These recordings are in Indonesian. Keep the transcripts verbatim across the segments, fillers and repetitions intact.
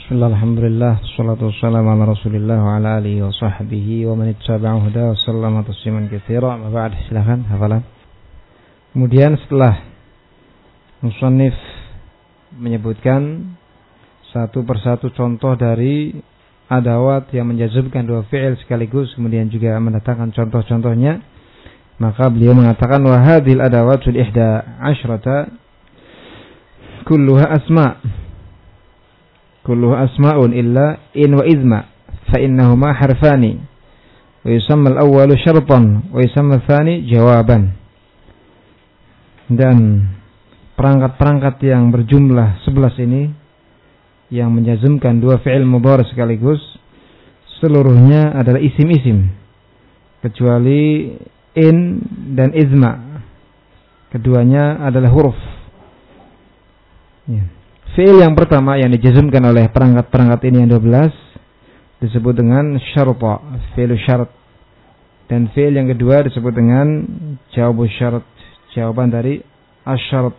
Bismillah, alhamdulillah, wassalatu wassalamu ala rasulillah wa ala alihi wa sahbihi wa man ittaba'ahu huda wa sallama tasliman katsira. Amma ba'd, silakan hafalan. Kemudian setelah musannif menyebutkan satu persatu contoh dari adawat yang menjazmkan dua fi'il sekaligus, kemudian juga mendatangkan contoh-contohnya, maka beliau mengatakan wa hadhil adawatul ihda asyrata kulluha asma' kulluha asma'un illa in wa izma fa innahuma harfani wa yusamma al-awwalu syartan wa yusamma al-thani jawaban. Dan perangkat-perangkat yang berjumlah sebelas ini yang menjazmkan dua fi'il mudhari sekaligus seluruhnya adalah isim-isim kecuali in dan izma, keduanya adalah huruf. Ya. Fi'il yang pertama yang dijazmkan oleh perangkat-perangkat ini yang dua belas disebut dengan syarta, fi'il syarat. Dan fi'il yang kedua disebut dengan jawabu syarat, jawaban dari asyarat.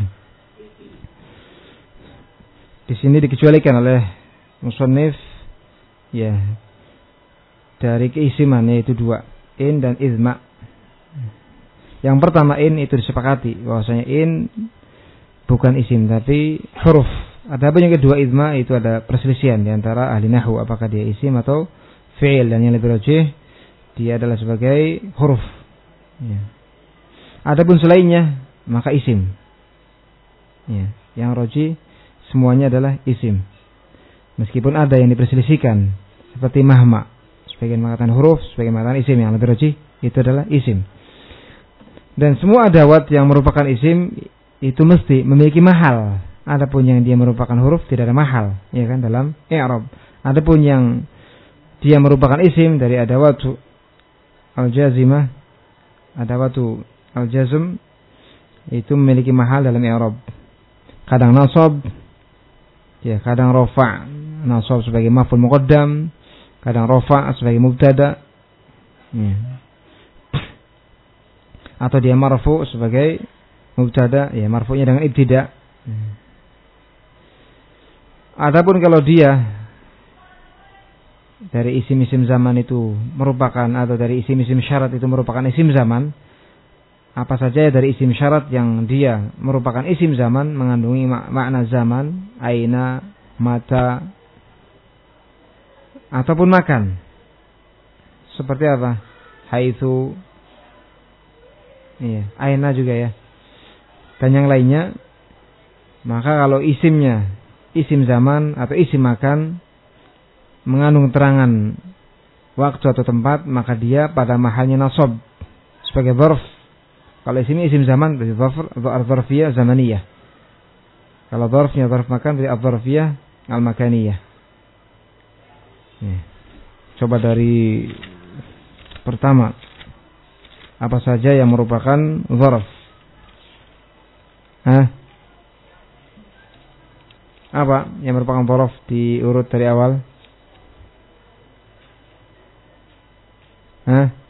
Di sini dikecualikan oleh musannif ya dari keisiman, yaitu dua, in dan izma. Yang pertama in itu disepakati bahwasanya in bukan isim tapi huruf. Adapun yang kedua izma itu ada perselisihan di antara ahli nahwu apakah dia isim atau fi'il, dan yang lebih rajih dia adalah sebagai huruf. Ya. Adapun selainnya maka isim. Ya. Yang rajih semuanya adalah isim. Meskipun ada yang diperselisihkan seperti mahma, sebagian mengatakan huruf, sebagian mengatakan isim, yang lebih rajih itu adalah isim. Dan semua adawat yang merupakan isim itu mesti memiliki mahal. Adapun yang dia merupakan huruf tidak ada mahal, ya kan, dalam i'rab. Adapun yang dia merupakan isim dari adawatu al-jazimah, adawatu al-jazm, itu memiliki mahal dalam i'rab. Kadang nasab, ya, kadang rafa', nasab sebagai maf'ul muqaddam, kadang rafa' sebagai mubtada, ya. Atau dia marfu' sebagai mubtada, ya, marfu'nya dengan ibtida. Adapun kalau dia dari isim-isim zaman itu merupakan, atau dari isim-isim syarat itu merupakan isim zaman, apa saja dari isim syarat yang dia merupakan isim zaman mengandungi mak- makna zaman, aina, mata, ataupun makan. Seperti apa? Haitsu, iya, aina juga ya. Dan yang lainnya, maka kalau isimnya isim zaman atau isim makan mengandung terangan waktu atau tempat, maka dia pada mahalnya nasab sebagai dzarf. Kalau isimnya isim zaman berarti dzarfiyah zamaniyah. Kalau dzarfnya dzarf makan berarti dzarfiyah al-makaniyah. Ya. Coba dari pertama, apa saja yang merupakan dzarf? Hah? Apa yang merupakan dzarf diurut dari awal? Hah?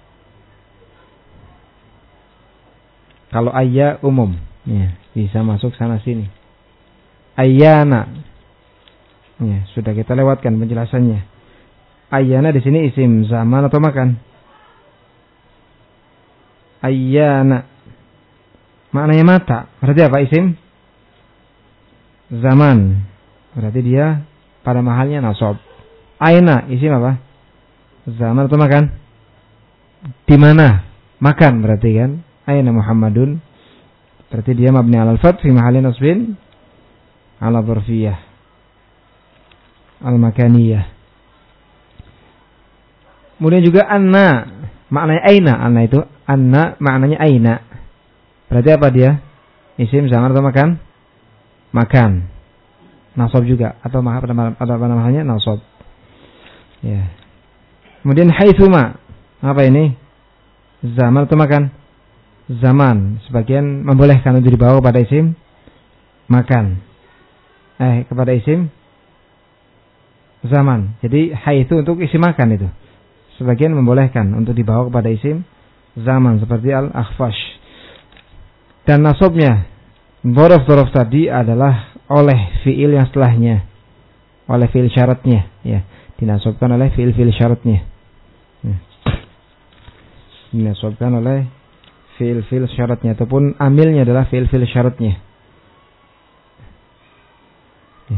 Kalau ayya umum, ya, bisa masuk sana sini. Ayyana, ya, sudah kita lewatkan penjelasannya. Ayyana di sini isim zaman atau makan? Ayyana maknanya mata, berarti apa isim? Zaman, berarti dia pada mahalnya nasab. Aina isim apa? Zaman atau makan? Di mana? Makan berarti kan? Aina Muhammadun, berarti dia mabni alal fath fi mahalli nasbin ala dzarfiyah al makaniyah. Kemudian juga anna, maknanya aina. Anna itu anna maknanya aina. Berarti apa dia? Isim zaman atau makan? Makan. Nasab juga atau apa apa namanya? Nasab. Ya. Kemudian haitsuma. Apa ini? Zaman atau makan? Zaman. Sebagian membolehkan untuk dibawa kepada isim makan. Eh, kepada isim zaman. Jadi haitsu untuk isim makan itu. Sebagian membolehkan untuk dibawa kepada isim zaman seperti al-akhfash. Dan nasabnya dzaraf-dzaraf tadi adalah oleh fiil yang setelahnya. oleh fi'il syaratnya, ya. Dinasabkan oleh fi'il-fi'il syaratnya. Ya. Dinasabkan oleh fi'il-fi'il syaratnya ataupun amilnya adalah fi'il-fi'il syaratnya. Ya.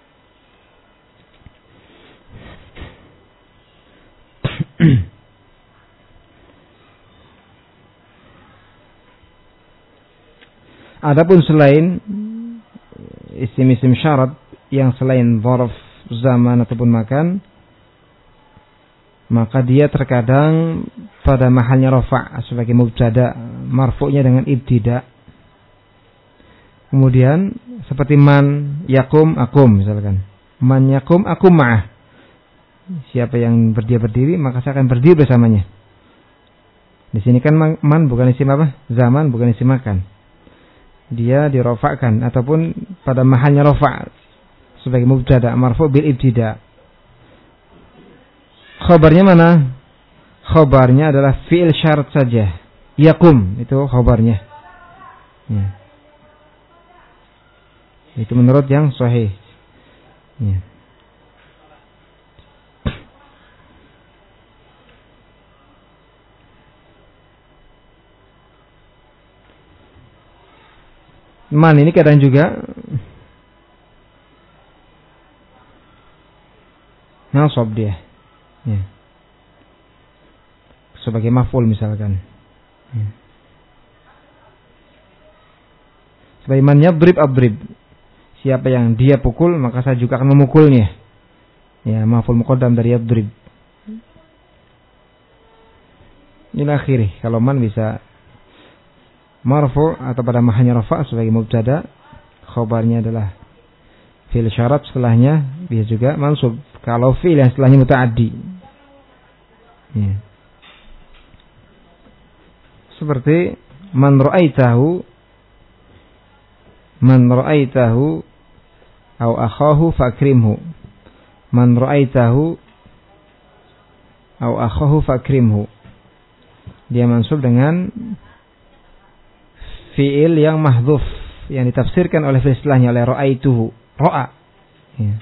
Adapun selain isim-isim syarat yang selain dzaraf, zaman ataupun makan, maka dia terkadang pada mahalnya rafa' sebagai mubtada, marfu'nya dengan ibtida. Kemudian seperti man yakum akum misalkan. Man yakum akum ma'ah. Siapa yang berdiri berdiri maka saya akan berdiri bersamanya. Di sini kan man bukan isim apa? Zaman bukan isim makan. Dia dirofakkan ataupun pada mahalnya rofa' sebagai mubtada marfu' bil ibtida. Khabarnya mana? Khabarnya adalah fi'il syarat saja. Yakum itu khabarnya. Ya. Itu menurut yang sahih. Ya. Man ini kadang juga nasab dia, ya. Sebagai maf'ul misalkan. Ya. Sebagai man yadrib adrib. Siapa yang dia pukul maka saya juga akan memukulnya. Ya, maf'ul muqaddam dari yadrib. Ila akhirih. Kalau man bisa marfu' atau pada mahalnya rafa' sebagai mubtada, khabarnya adalah fi'il syarat, setelahnya bisa juga mansub kalau fi'il yang setelahnya muta'addi. Ya. Seperti man ra'aitahu man ra'aitahu au akhahu fakrimhu. Man ra'aitahu au akhahu fakrimhu. Dia mansub dengan fi'il yang mahdhuf yang ditafsirkan oleh fi'il setelahnya oleh ra'aituhu, ra'a. Ya.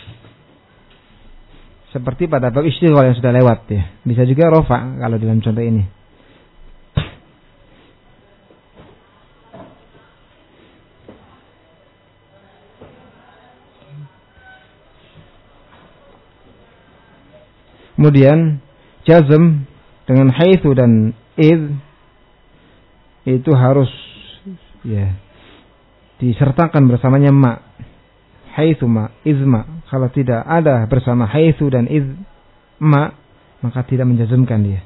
Seperti pada bab istighfar yang sudah lewat ya. Bisa juga rafa kalau dalam contoh ini. Kemudian jazm dengan haitsu dan id itu harus ya disertakan bersamanya ma. Haitsu ma, izma. Kalau tidak ada bersama haitsu dan iz ma, maka tidak menjazmkan dia.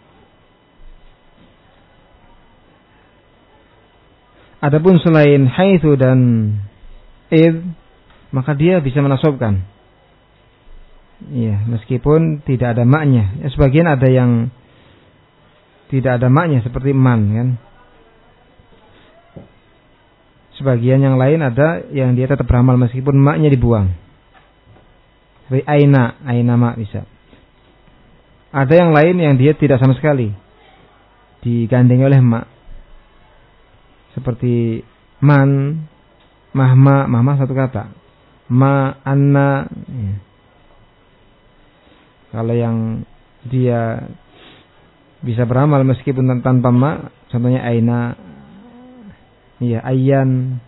Adapun selain haitsu dan iz, maka dia bisa menasabkan. Iya, meskipun tidak ada maknya. Ya, sebagian ada yang tidak ada maknya seperti man kan. Sebagian yang lain ada yang dia tetap beramal meskipun maknya dibuang. Seperti aina, aina mak bisa. Ada yang lain yang dia tidak sama sekali digandeng oleh mak. Seperti man, mahma, mahma satu kata. Ma, anna. Ya. Kalau yang dia bisa beramal meskipun tanpa mak, contohnya aina, iya, ayyan.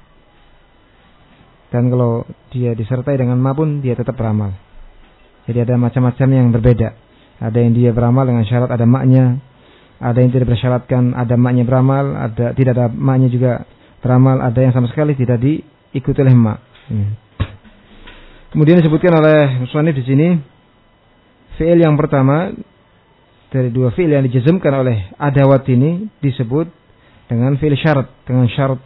Dan kalau dia disertai dengan ma pun dia tetap beramal. Jadi ada macam-macam yang berbeda. Ada yang dia beramal dengan syarat ada maknya, ada yang tidak bersyaratkan ada maknya beramal, ada tidak ada maknya juga beramal, ada yang sama sekali tidak diikuti oleh ma. Hmm. Kemudian disebutkan oleh musannif di sini fi'il yang pertama dari dua fi'il yang dijazmkan oleh adawat ini disebut dengan fi'il syarat, dengan syarat.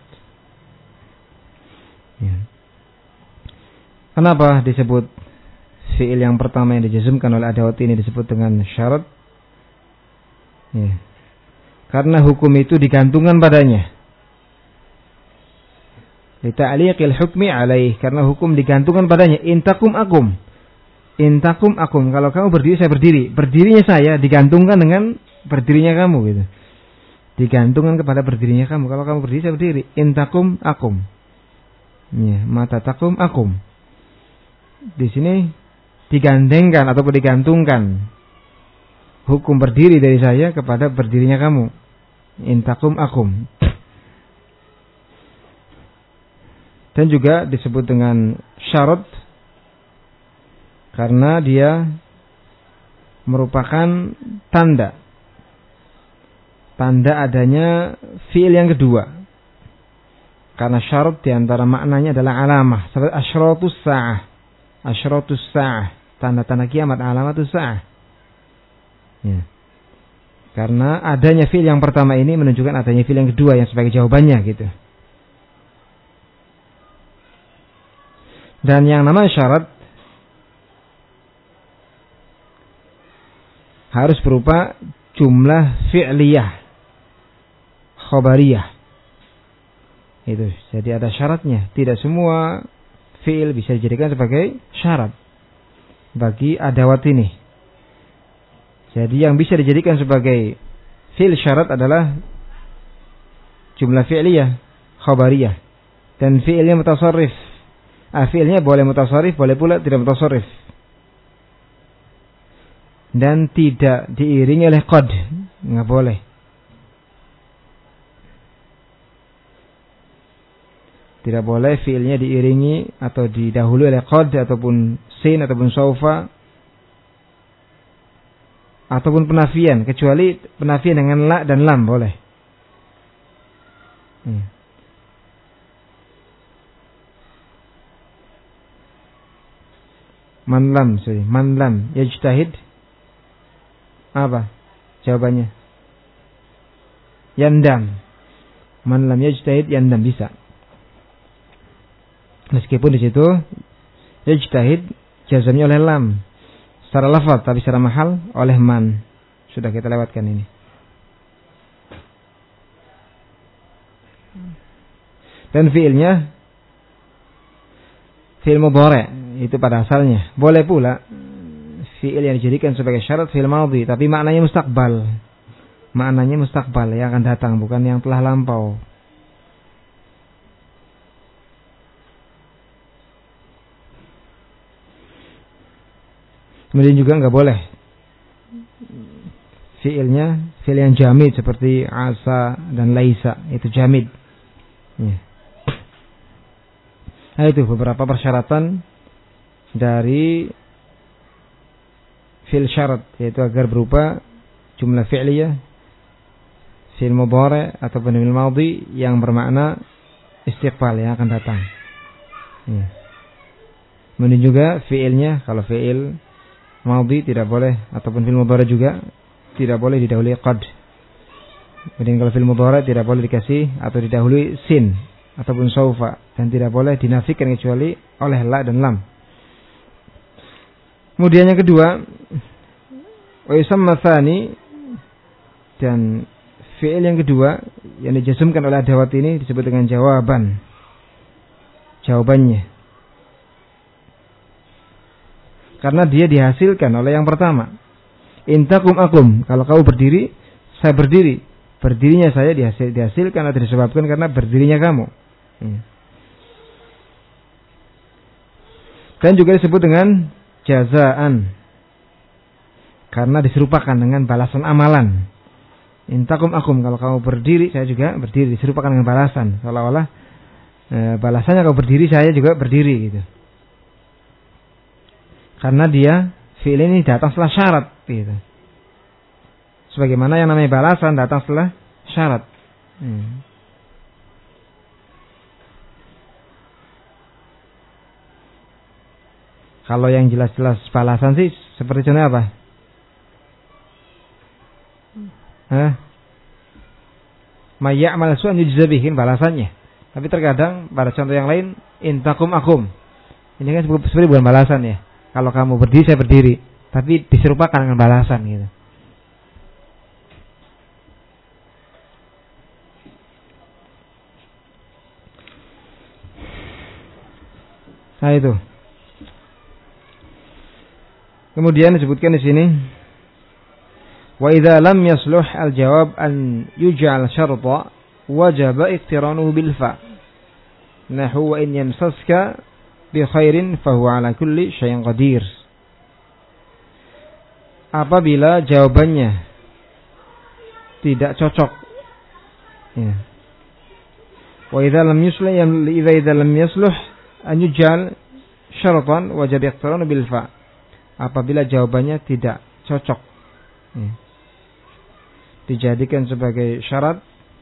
Ya. Kenapa disebut fi'il yang pertama yang dijazmkan oleh adawat ini disebut dengan syarat? Ya. Karena hukum itu digantungkan padanya. Lita'liqil hukmi alaih, karena hukum digantungkan padanya. Intakum akum. Intakum akum. Kalau kamu berdiri saya berdiri. Berdirinya saya digantungkan dengan berdirinya kamu gitu. Digantungkan kepada berdirinya kamu. Kalau kamu berdiri saya berdiri. Intakum akum. Ya, mata takum akum. di sini digandengkan ataupun digantungkan hukum berdiri dari saya kepada berdirinya kamu. Intakum akum. Dan juga disebut dengan syarat karena dia merupakan tanda tanda adanya fiil yang kedua. Karena syarat diantara maknanya adalah alamah, seperti asyratus sa'ah. Asyratus sa'ah, tanda-tanda kiamat, alamatus sa'ah. Ya. Karena adanya fiil yang pertama ini menunjukkan adanya fiil yang kedua yang sebagai jawabannya gitu. Dan yang namanya syarat harus berupa jumlah fi'liyah, khobariyah. Itu. Jadi ada syaratnya. Tidak semua fi'il bisa dijadikan sebagai syarat bagi adawat ini. Jadi yang bisa dijadikan sebagai fi'il syarat adalah jumlah fi'liyah, khobariyah. Dan fi'ilnya mutasarrif. Ah, fi'ilnya boleh mutasarrif, boleh pula tidak mutasarrif. Dan tidak diiringi oleh qad. Nggak boleh. Tidak boleh fi'ilnya diiringi atau didahului oleh qad ataupun sin ataupun saufa ataupun penafian, kecuali penafian dengan la dan lam boleh. Hmm. Man lam, sorry, man lam yajtahid. Apa jawabannya? Yandam. Man lam yajtahid yandam, bisa. Meskipun di situ yajtahid jazamnya oleh lam secara lafaz, tapi secara mahal oleh man. Sudah kita lewatkan ini. Dan fiilnya fiil mudhari' itu pada asalnya. Boleh pula fiil yang dijadikan sebagai syarat fiil madhi, tapi maknanya mustaqbal. Maknanya mustaqbal yang akan datang, bukan yang telah lampau. Kemudian juga enggak boleh fiilnya fiil yang jamid seperti asa dan laisa, itu jamid. Ya. Nah, itu beberapa persyaratan dari fiil syarat, yaitu agar berupa jumlah fi'liyah, fiil mudhari' ataupun fiil madhi yang bermakna istiqbal yang akan datang. Ya. Kemudian juga fiilnya, kalau fiil madhi tidak boleh, ataupun fiil mudhari' juga tidak boleh didahului qad. Kemudian kalau fiil mudhari' tidak boleh dikasih atau didahului sin ataupun saufa, dan tidak boleh dinafikan kecuali oleh la dan lam. Kemudian yang kedua, wa yusamma tsani, dan fi'il yang kedua yang dijazmkan oleh adawat ini disebut dengan jawaban. Jawabannya. Karena dia dihasilkan oleh yang pertama. Intakum akum, kalau kamu berdiri, saya berdiri. Berdirinya saya dihasil, dihasilkan atau disebabkan karena berdirinya kamu. Dan juga disebut dengan jazaan, karena diserupakan dengan balasan amalan. Intakum akum, kalau kamu berdiri, saya juga berdiri, diserupakan dengan balasan. Seolah-olah e, balasannya kalau berdiri, saya juga berdiri gitu. Karena dia fi'il ini datang setelah syarat gitu. Sebagaimana yang namanya balasan datang setelah syarat. Hmm. Kalau yang jelas-jelas balasan sih seperti contohnya apa? Hah? Mayya'mal su'an yujza bihi, balasannya. Tapi terkadang pada contoh yang lain intakum akum. Ini kan sebenarnya bukan balasan ya. Kalau kamu berdiri, saya berdiri, tapi diserupakan dengan balasan gitu. Nah itu. Kemudian disebutkan di sini, wa idza lam yasluh al-jawab an yuj'al syarta wajaba iqtiranuhu bil fa. Nahu wa in yamsaska bi khairin fahuwa ala kulli syai'in qadir. Apabila jawabannya tidak cocok, ya. Wa idza lam yuslah idza idza lam yasluh an yujal syaratan wajib iqtiran bil fa. Apabila jawabannya tidak cocok, ya, dijadikan sebagai syarat,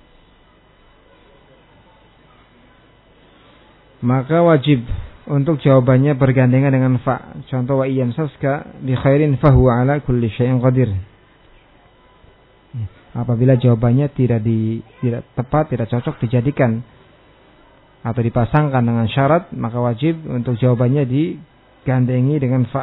maka wajib untuk jawabannya bergandengan dengan fa. Contoh wa iyam saska bi khairin fahuwa ala kulli syai'in qadir. Apabila jawabannya tidak di tidak tepat, tidak cocok, dijadikan atau dipasangkan dengan syarat, maka wajib untuk jawabannya digandengi dengan fa.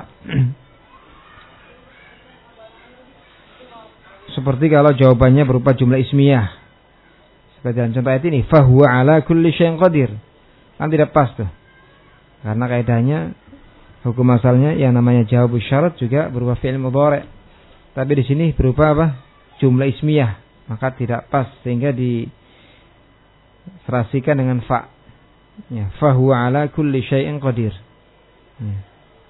Seperti kalau jawabannya berupa jumlah ismiyah, seperti dalam contoh ayat ini, fahuwa ala kulli syai'in qadir. Kan tidak pas tuh. Karena kaidahnya hukum asalnya yang namanya jawab syarat juga berupa fi'il mudhari'. Tapi di sini berupa apa? Jumlah ismiyah, maka tidak pas sehingga diserasikan dengan fa. Ya, fahuwa ala kulli syai'in qadir. Ya.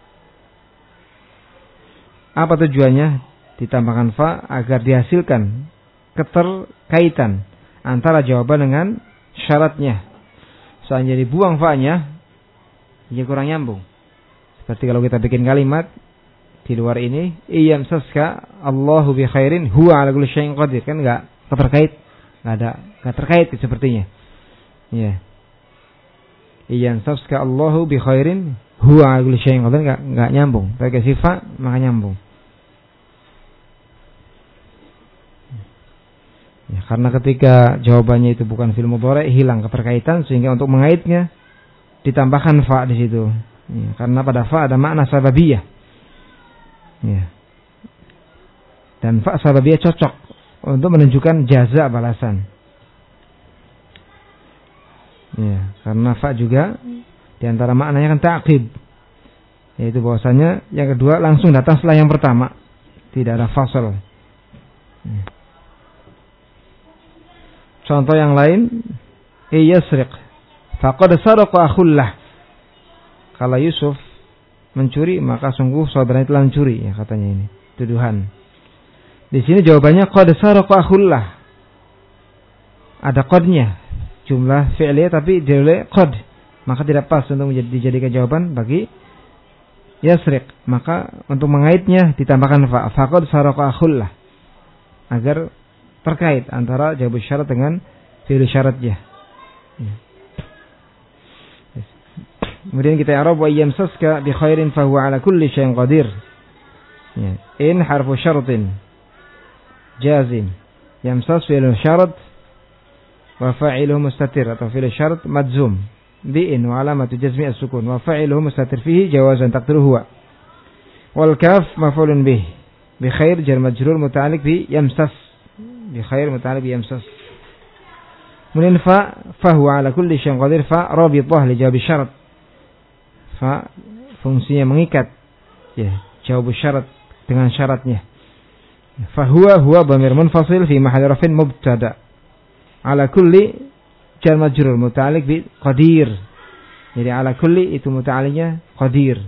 Apa tujuannya ditambahkan fa? Agar dihasilkan keterkaitan antara jawaban dengan syaratnya. Soalnya dibuang fa-nya, ya kurang nyambung. Seperti kalau kita bikin kalimat di luar ini, iyam saska Allahu bi khairin huwa ala kulli syai'in qadir, kan enggak terkait, enggak ada enggak terkait sepertinya. Ya. Iyam saska Allahu bi khairin huwa ala kulli syai'in qadir, enggak enggak nyambung. Pakai sifat maka nyambung. Ya, karena ketika jawabannya itu bukan fi'il mudhari', hilang keterkaitan, sehingga untuk mengaitnya ditambahkan fa di situ. Ya, karena pada fa ada makna sababiyah. Ya. Dan fa sababiyah cocok untuk menunjukkan jaza balasan. Ya, karena fa juga di antara maknanya kan ta'qib. Yaitu bahwasanya yang kedua langsung datang setelah yang pertama. Tidak ada fasal. Ya. Contoh yang lain, iyasriq faqad saraqa akhullah. Kalau Yusuf mencuri, maka sungguh saudaranya telah mencuri, ya katanya ini tuduhan. Di sini jawabannya qad saraqa akhullah. Ada qadnya, jumlah fi'liyah tapi dilai qad, maka tidak pas untuk menjadi dijadikan jawaban bagi yasriq. Maka untuk mengaitnya ditambahkan fa, faqad saraqa akhullah, agar terkait antara jawab syarat dengan fi'il syaratnya. Ya. Kemudian kita i'rab wa yamsaska bi khairin fa huwa ala kulli syai'in qadir. Ya. In harfu syartin jazim. Yamsas fi'il syarat wa fa'iluhu mustatir, atau fi'il syarat madzum bi in wa alamatu jazmi as-sukun wa fa'iluhu mustatir fihi jawazan taqdiru huwa. Wal kaf maf'ulun bih. Bi khair jar majrur muta'alliq bi yamsas. Bi khair muta'alliq bi yamsas. Kemudian fa fa huwa ala kulli syai'in qadir, fa rabithah li jawab syarat. Fa fungsinya mengikat, ya, jawab syarat dengan syaratnya. Fa huwa huwa dhamir munfasil fi mahalli raf'in mubtada. Ala kulli jar majrur muta'alliq bi qadir. Jadi ala kulli itu muta'alliqnya qadir.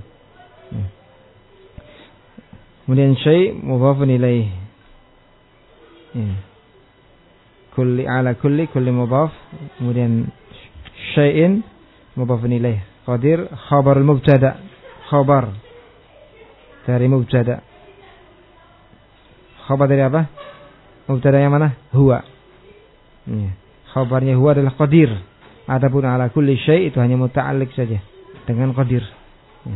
Kemudian syai' mudhafun ilaih. Ya. Kulli ala kulli kulli mudhaf, kemudian syai'in mudhafun ilaih. Qadir khabar al-mubtada, khabar dari mubtada. Khabar dari apa? Mubtada yang mana? Huwa. Ya. Khabarnya huwa adalah qadir. Adapun ala kulli syai' itu hanya muta'alliq saja dengan qadir. Ya.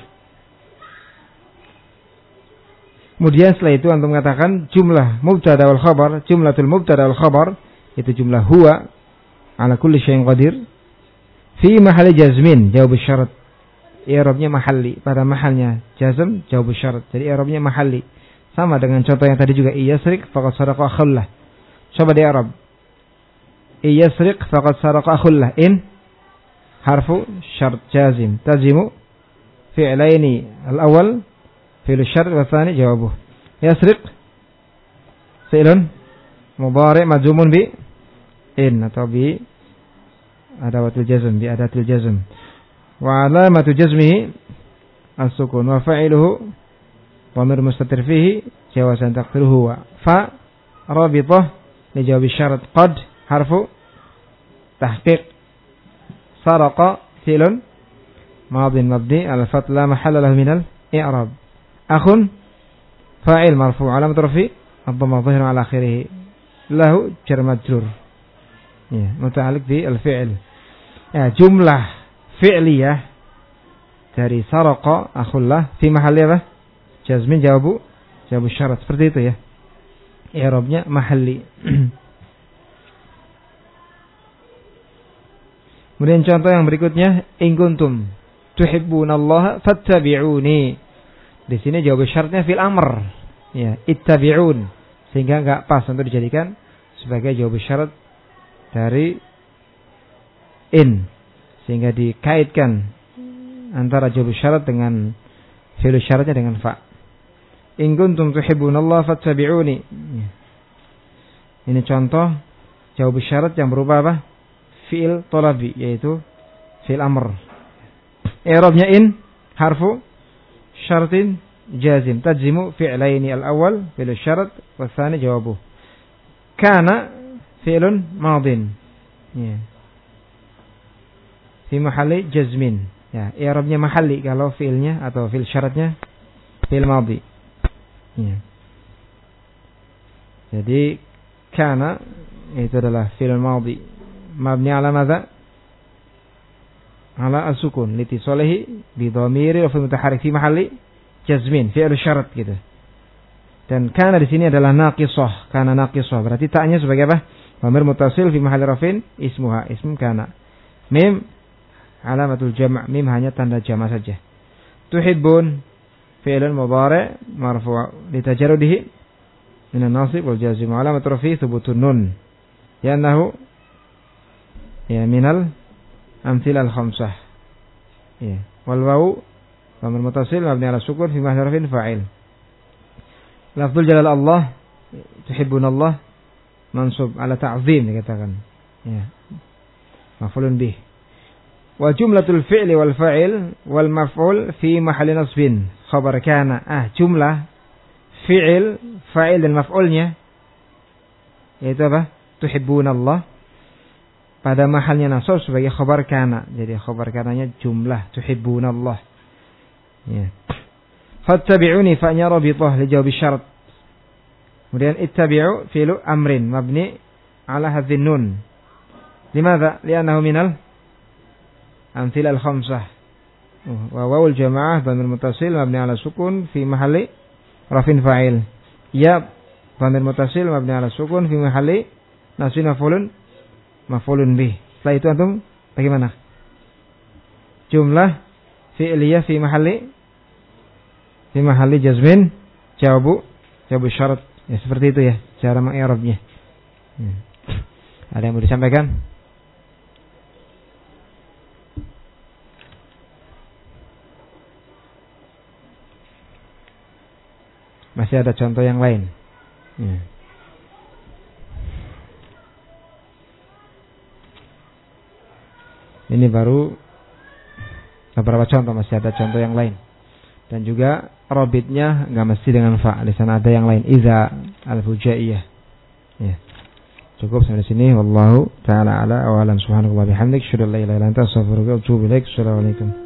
Kemudian setelah itu antum mengatakan jumlah mubtada wal khabar, jumlatul mubtada wal khabar itu jumlah huwa ala kulli syai'in qadir fi mahalli jazmin jawab syarat. I'rabnya mahalli, pada mahalnya jazm jawab syarat. Jadi i'rabnya mahalli. Sama dengan contoh yang tadi juga, iyasriq faqad saraqa akhullah. Coba di i'rab. Iyasriq faqad saraqa akhullah. In harfu syart jazim tazimu fi'laini al-awwal fi'l syart wa tsani jawabuh. Yasriq fi'lun mudhari' majzumun bi in atau bi adawatul jazm, bi adatil jazm. Wa alamatu jazmihi as-sukun wa fa'iluhu dhamir mustatir fihi jawazan taqdiruhu wa fa rabithah li jawab syarat qad harfu tahqiq saraqa fi'lun madin mabni al-fath la mahalla lahu min al-i'rab akhun fa'il marfu' alamat rafi ad-dhamma dhahir ala akhirih lahu jar majrur ya muta'alliq bi al-fi'l ya jumlah fi'liyah dari saraqa akhullah fi mahalli apa jazmin jawabu jawabu syarat seperti itu ya i'rabnya mahalli. Kemudian contoh yang berikutnya in kuntum tuhibbunallaha fattabi'uni. Di sini jawab syaratnya fil amr. Ya, ittabi'un. Sehingga enggak pas untuk dijadikan sebagai jawab syarat dari in. Sehingga dikaitkan antara jawab syarat dengan fi'il syaratnya dengan fa. In kuntum tuhibbunallaha fattabi'uni. Ya. Ini contoh jawab syarat yang berupa apa? Fi'il talabi yaitu fi'il amr. I'rabnya in harfu syartin jazim tajzimu fi'laini al-awwal fi'il syarat wa tsani jawabuh. Kana fi'lun madin. Ya. Fi mahalli jazmin. Ya, i'rabnya mahalli kalau fi'ilnya atau fi'il syaratnya fi'il madhi. Ya. Jadi kana itu adalah fi'il madhi. Mabni ala madza? Ala as-sukun litisalihi bi dhamiri wa fi mutaharrik fi mahalli jazmin fi'il syarat gitu. Dan kana di sini adalah naqisah, kana naqisah berarti ta'nya sebagai apa? Dhamir muttasil fi mahalli rafin ismuha, ism kana. Mim alamatul jama', mim hanya tanda jama' saja. Tuhibbun fi'lun mudhari' marfu' litajarrudihi min an-nasib wal jazm alamatul rafi thubutun nun. Ya'nahu ya minal amthil al-khamsah. Ya, wal wawu dhamir muttasil mabni ala sukun fi mahalli rafin fa'il. Lafzul jalal Allah tuhibbunallah mansub ala ta'zim dikatakan. Ya. Maf'ulun bih. Wa jumlatul fi'li wal fa'il wal maf'ul fi mahalli nasbin khabar kana. Ah, jumlah fi'il, fa'il dan maf'ulnya yaitu apa? Tuhibbunallah pada mahalnya nasab sebagai khabar kana. Jadi khabar kananya jumlah tuhibbunallah. Ya. Fattabi'uni fa'nya rabithah li jawab syarat. Kemudian ittabi'u fi'lu amrin mabni ala hadzin nun. Limadza? Li'annahu minal amthil al-khamsah. Wa wawul jamaah dhamir muttasil mabni ala sukun fi mahalli rafin fa'il. Ya dhamir muttasil mabni ala sukun fi mahalli nasbin maf'ulun maf'ulun bih. Setelah itu antum bagaimana? Jumlah fi'liyah fi mahalli fi mahalli jazmin jawabu jawabu syarat. Ya seperti itu ya cara mengi'rabnya. Hmm. Ada yang mau disampaikan? Masih ada contoh yang lain. Ya. Ini baru beberapa contoh, masih ada contoh yang lain. Dan juga robitnya nggak mesti dengan fa. Di sana ada yang lain. Iza al-fujaiyah. Ya. Cukup sampai sini. Wallahu ta'ala ala awalam subhanahu wa bihamdik. Asyhadu an la ilaha illa anta astaghfiruka wa atubu ilaik. Assalamualaikum.